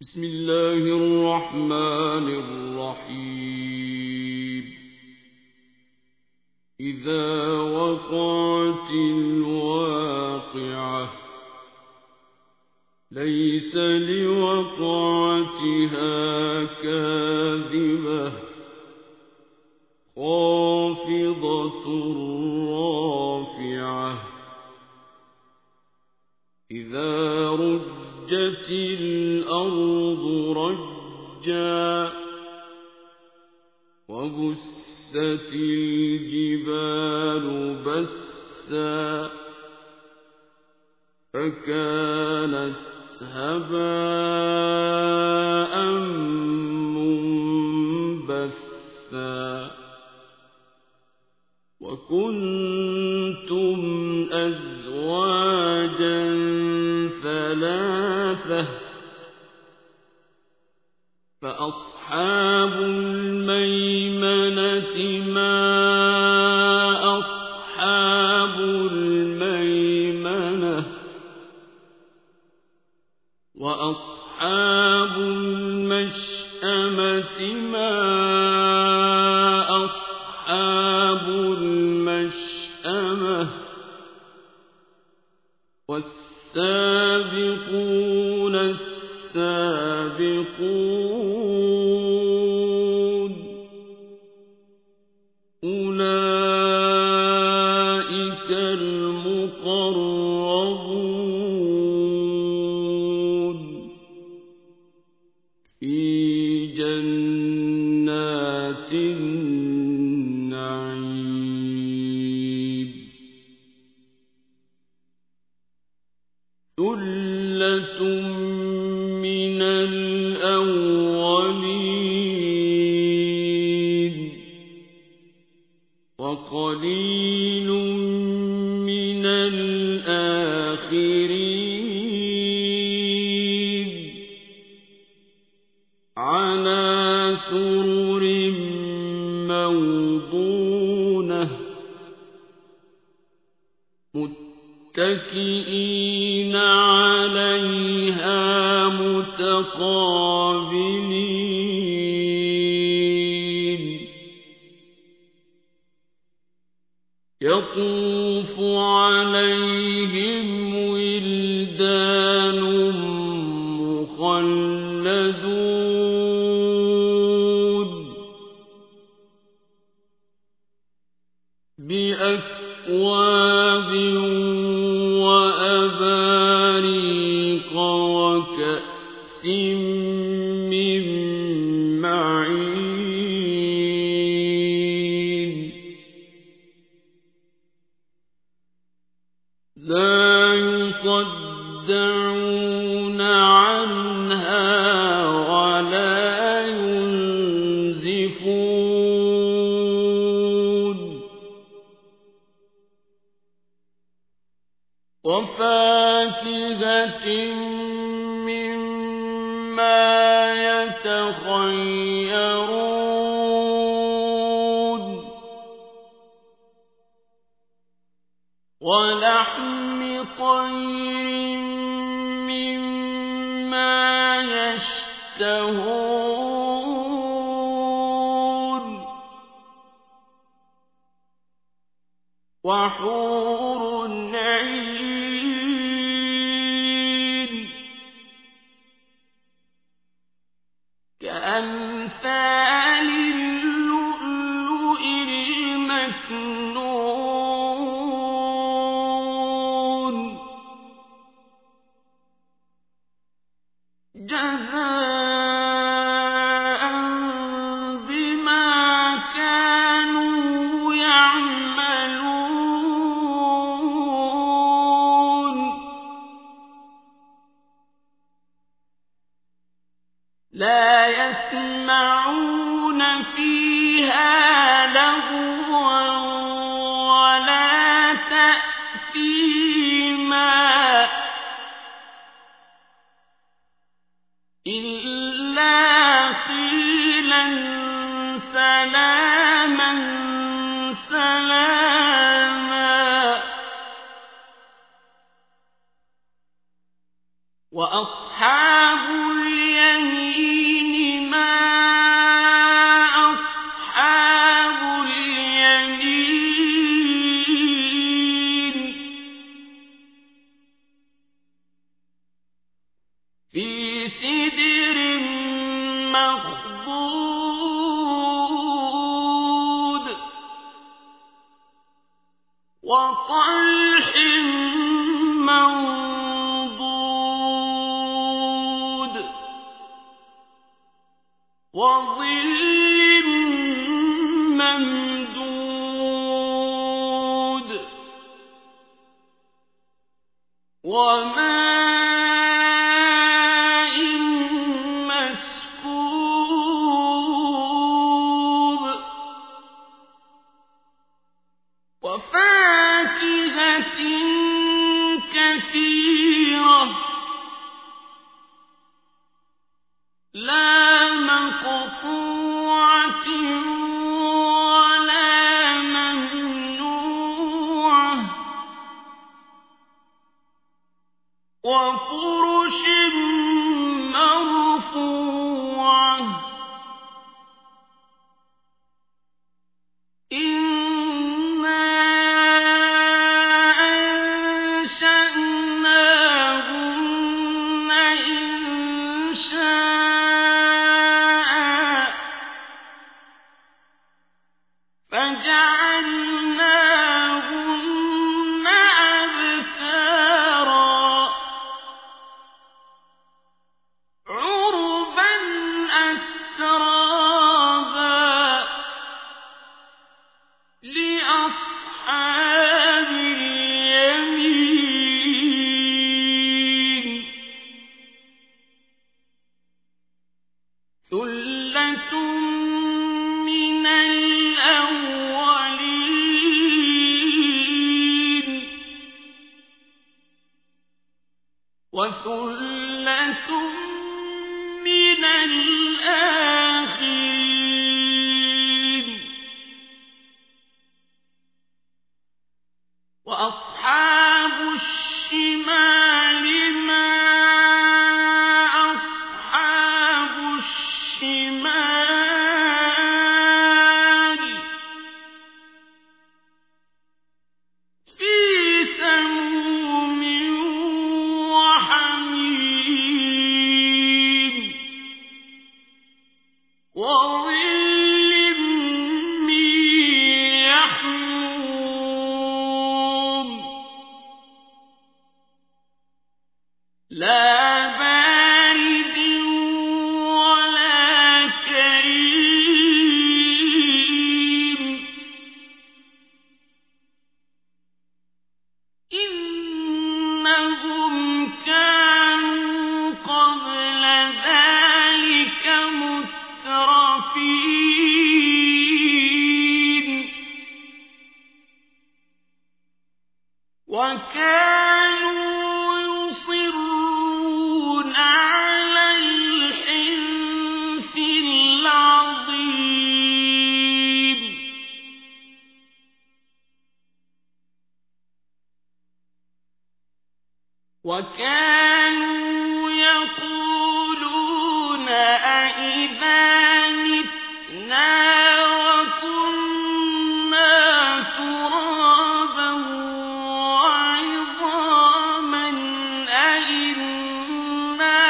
بسم الله الرحمن الرحيم إذا وقعت الواقعة ليس لوقعتها كاذبة خافضة رافعة إذا رجت الأرض رجا وبست الجبال بسا فكانت هباء منبثا وكنتم أزواجا ثلاثة فأصحاب الميمنة ما أصحاب الميمنة وأصحاب المشأمة ما أصحاب المشأمة والسابقون السابقون أولئك المقربون في جنات النعيم ثلة من الأولين وقليل من الآخرين على سرر موضونة متكئين عليها متقابلين يطوف عليهم ولدان مخلدون بأكواب وأباريق وكأس من معين لا يصدعون عنها ولا ينزفون وفاكهة مما يتخيرون ولحم طير مما يشتهون وحور عين كأمثال اللؤلؤ المكنون جزاء بما كانوا يعملون لا يسمعون فيها لغوا ولا تأثيما إلا قيلا سلاما سلاما وأصحاب اليمين سِدْرٍ مَّخْضُودٍ وَطَلْحٍ مَّنضُودٍ وَظِلٍّ مَّمْدُودٍ وَمَاءٍ مَّسْكُوبٍ وَفَاكِهَةٍ كَثِيرَةٍ لَّا مَقْطُوعَةٍ وَلَا مَمْنُوعَةٍ وَفُرُشٍ مَّرْفُوعَةٍ إِنَّا أَنشَأْنَاهُنَّ إِنشَاءً فَجَعَلْنَاهُنَّ أَبْكَارًا عُرُبًا أَتْرَابًا لِّأَصْحَابِ الْيَمِينِ ثُلَّةٌ مِّنَ الْأَوَّلِينَ وَثُلَّةٌ مِّنَ الْآخِرِينَ وَأَصْحَابُ الشِّمَالِ مَا أَصْحَابُ الشِّمَالِ فِي سَمُومٍ وَحَمِيمٍ وَظِلٍّ مِّن يَحْمُومٍ لَّا بَارِدٍ وَلَا كَرِيمٍ إِنَّهُمْ كَانُوا قَبْلَ ذَٰلِكَ مُتْرَفِينَ وَكَانُوا يُصِرُّونَ عَلَى الْحِنثِ الْعَظِيمِ وَكَانُوا يَقُولُونَ أَإِذَا مِتْنَا وَكُنَّا تُرَابًا وَعِظَامًا أَإِنَّا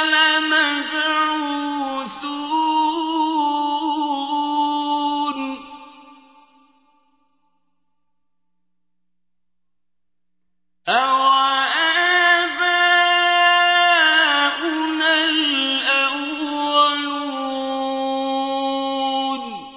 لَمَبْعُوثُونَ أَوَآبَاؤُنَا الْأَوَّلُونَ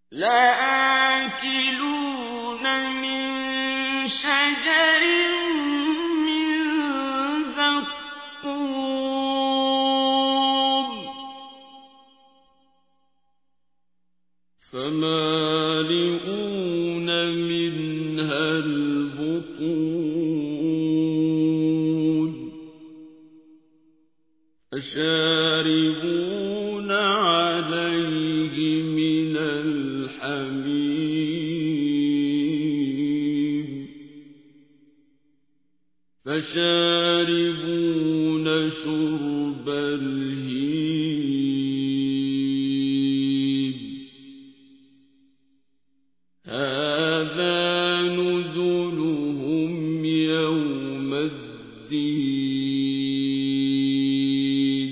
لآكلون من شجر من زقوم فمالئون منها البطون فشاربون عليه من الحميم فشاربون شرب الهيم هذا نزلهم يوم الدين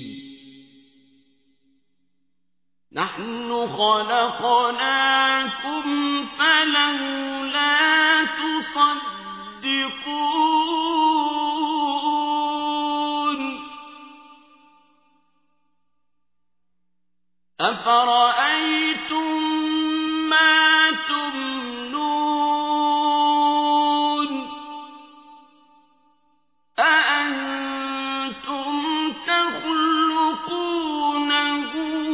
نحن خلقناكم فلولا تصدقون أفرأيتم ما تمنون أأنتم تخلقونه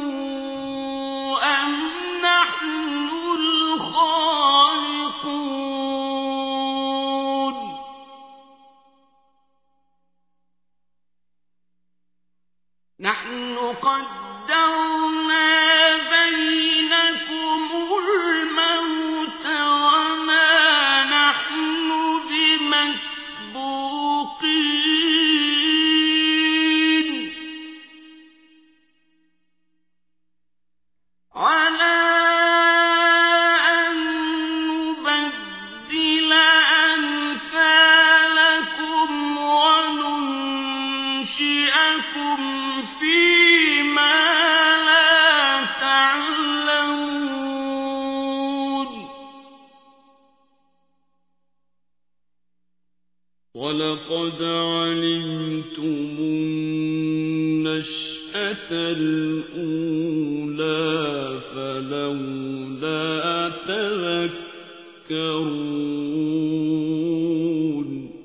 أم نحن الخالقون نحن قدرنا بينكم الموت وما نحن بمسبوقين على أن نبدل أمثالكم وننشئكم فيما لا تعلمون ولقد علمتم النشأة الأولى فلولا تذكرون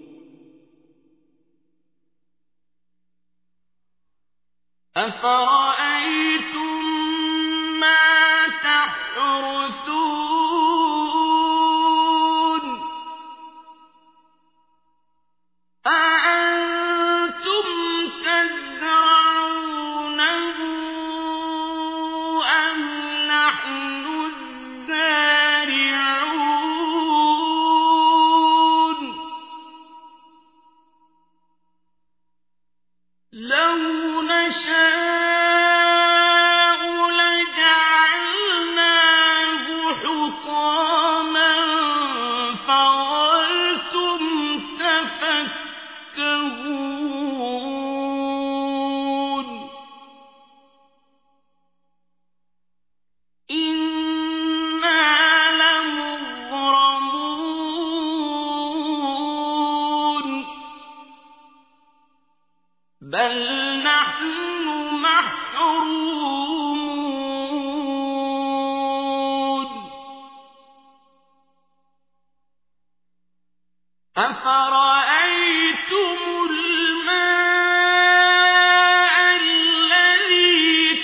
أفرأيتم ما تحرثون أأنتم تزرعونه أم نحن الزارعون لو نشاء لجعلناه حطاما فظلتم تفكهون إنا لمغرمون بل نحن محرومون أفرأيتم الماء الذي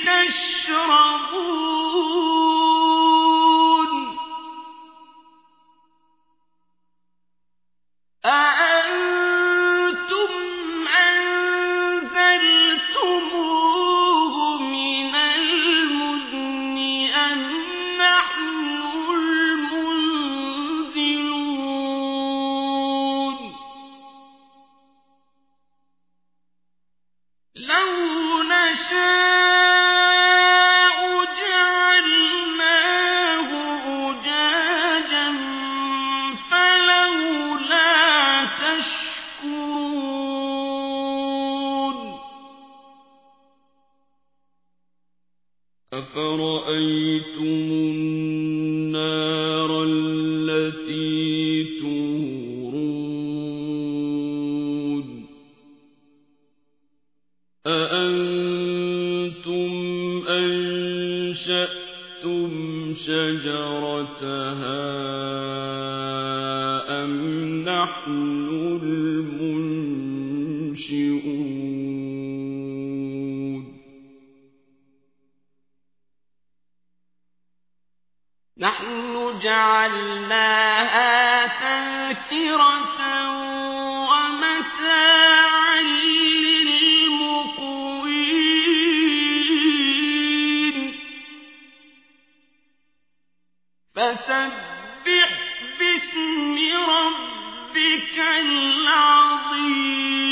تشربون أأنتم أنزلتموه من المزن أم نحن المنزلون شجرتها أم نحن المنشئون نحن جعلناها تذكرة ومتاعا للمقوين فسبح باسم ربك العظيم